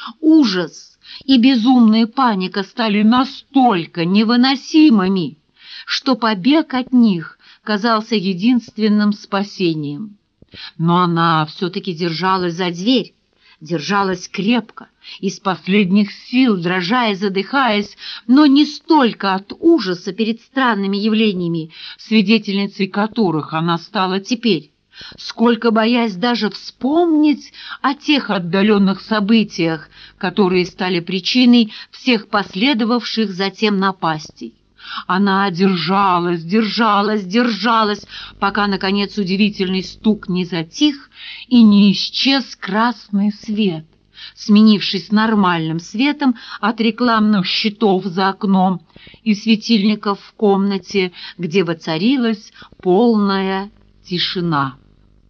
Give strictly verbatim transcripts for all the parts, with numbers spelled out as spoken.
Ужас и безумная паника стали настолько невыносимыми, что побег от них казался единственным спасением. Но она все-таки держалась за дверь, держалась крепко, из последних сил, дрожа и задыхаясь, но не столько от ужаса перед странными явлениями, свидетельницей которых она стала теперь, сколько боясь даже вспомнить о тех отдаленных событиях, которые стали причиной всех последовавших затем напастей. Она держалась, держалась, держалась, пока, наконец, удивительный стук не затих и не исчез красный свет, сменившись нормальным светом от рекламных щитов за окном и светильников в комнате, где воцарилась полная тишина.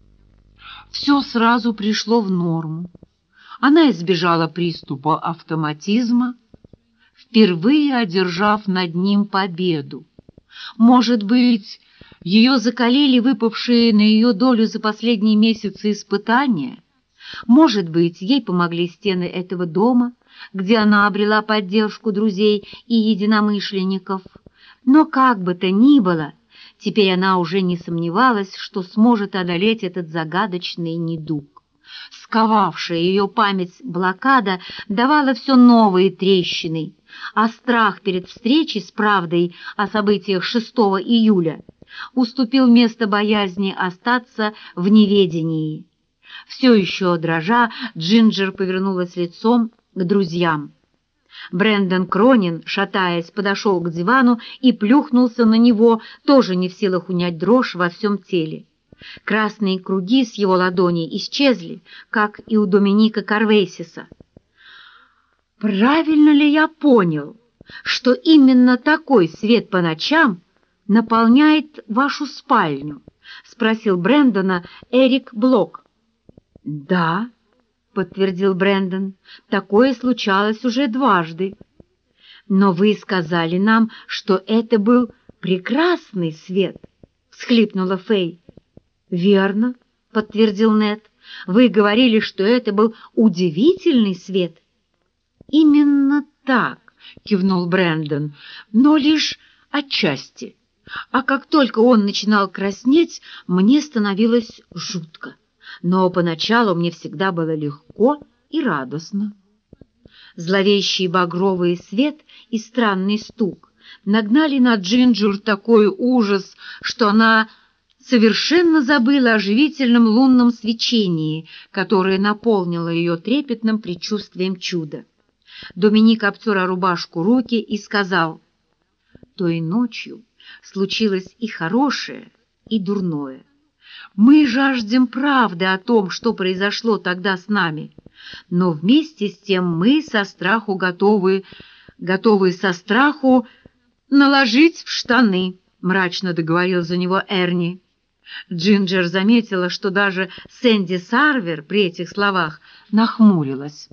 Все сразу пришло в норму. Она избежала приступа автоматизма, впервые одержав над ним победу. Может быть, ее закалили выпавшие на ее долю за последние месяцы испытания? Может быть, ей помогли стены этого дома, где она обрела поддержку друзей и единомышленников? Но как бы то ни было, теперь она уже не сомневалась, что сможет одолеть этот загадочный недуг. Сковавшая ее память блокада давала все новые трещины, а страх перед встречей с правдой о событиях шестого июля уступил место боязни остаться в неведении. Все еще дрожа, Джинджер повернулась лицом к друзьям. Брэндон Кронин, шатаясь, подошел к дивану и плюхнулся на него, тоже не в силах унять дрожь во всем теле. Красные круги с его ладоней исчезли, как и у Доминика Карвейсиса. «Правильно ли я понял, что именно такой свет по ночам наполняет вашу спальню?» — спросил Брэндона Эрик Блок. «Да», — подтвердил Брэндон, — «такое случалось уже дважды». «Но вы сказали нам, что это был прекрасный свет», — всхлипнула Фэй. «Верно», — подтвердил Нед, — «вы говорили, что это был удивительный свет». «Именно так», — кивнул Брэндон, — «но лишь отчасти. А как только он начинал краснеть, мне становилось жутко. Но поначалу мне всегда было легко и радостно». Зловещий багровый свет и странный стук нагнали на Джинджер такой ужас, что она совершенно забыла о живительном лунном свечении, которое наполнило ее трепетным предчувствием чуда. Доминик обтер о рубашку руки и сказал: «Той ночью случилось и хорошее, и дурное. Мы жаждем правды о том, что произошло тогда с нами, но вместе с тем мы со страху готовы, готовы со страху наложить в штаны», — мрачно договорил за него Эрни. Джинджер заметила, что даже Сэнди Сарвер при этих словах нахмурилась.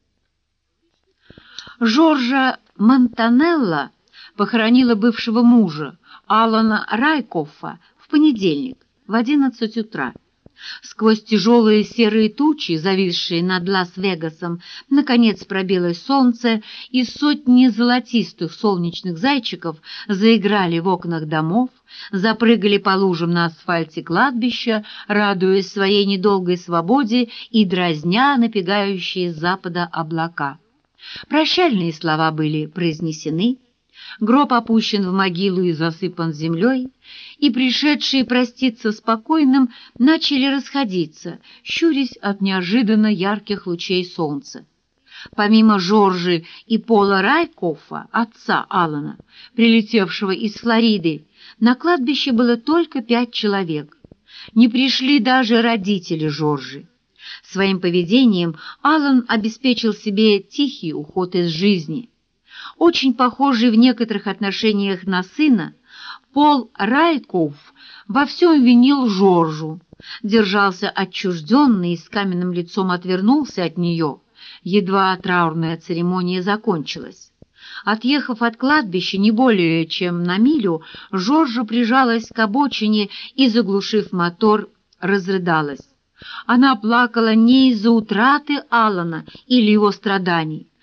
Жоржа Монтанелла похоронила бывшего мужа Алана Райкоффа в понедельник в одиннадцать утра. Сквозь тяжелые серые тучи, зависшие над Лас-Вегасом, наконец пробилось солнце, и сотни золотистых солнечных зайчиков заиграли в окнах домов, запрыгали по лужам на асфальте кладбища, радуясь своей недолгой свободе и дразня напегающие с запада облака. Прощальные слова были произнесены, гроб опущен в могилу и засыпан землей, и пришедшие проститься с покойным начали расходиться, щурясь от неожиданно ярких лучей солнца. Помимо Жоржи и Пола Райкоффа, отца Алана, прилетевшего из Флориды, на кладбище было только пять человек. Не пришли даже родители Жоржи. Своим поведением Алан обеспечил себе тихий уход из жизни. Очень похожий в некоторых отношениях на сына, Пол Райкофф во всем винил Жоржу, держался отчужденно и с каменным лицом отвернулся от нее, едва траурная церемония закончилась. Отъехав от кладбища не более чем на милю, Жоржа прижалась к обочине и, заглушив мотор, разрыдалась. Она плакала не из-за утраты Алана или его страданий,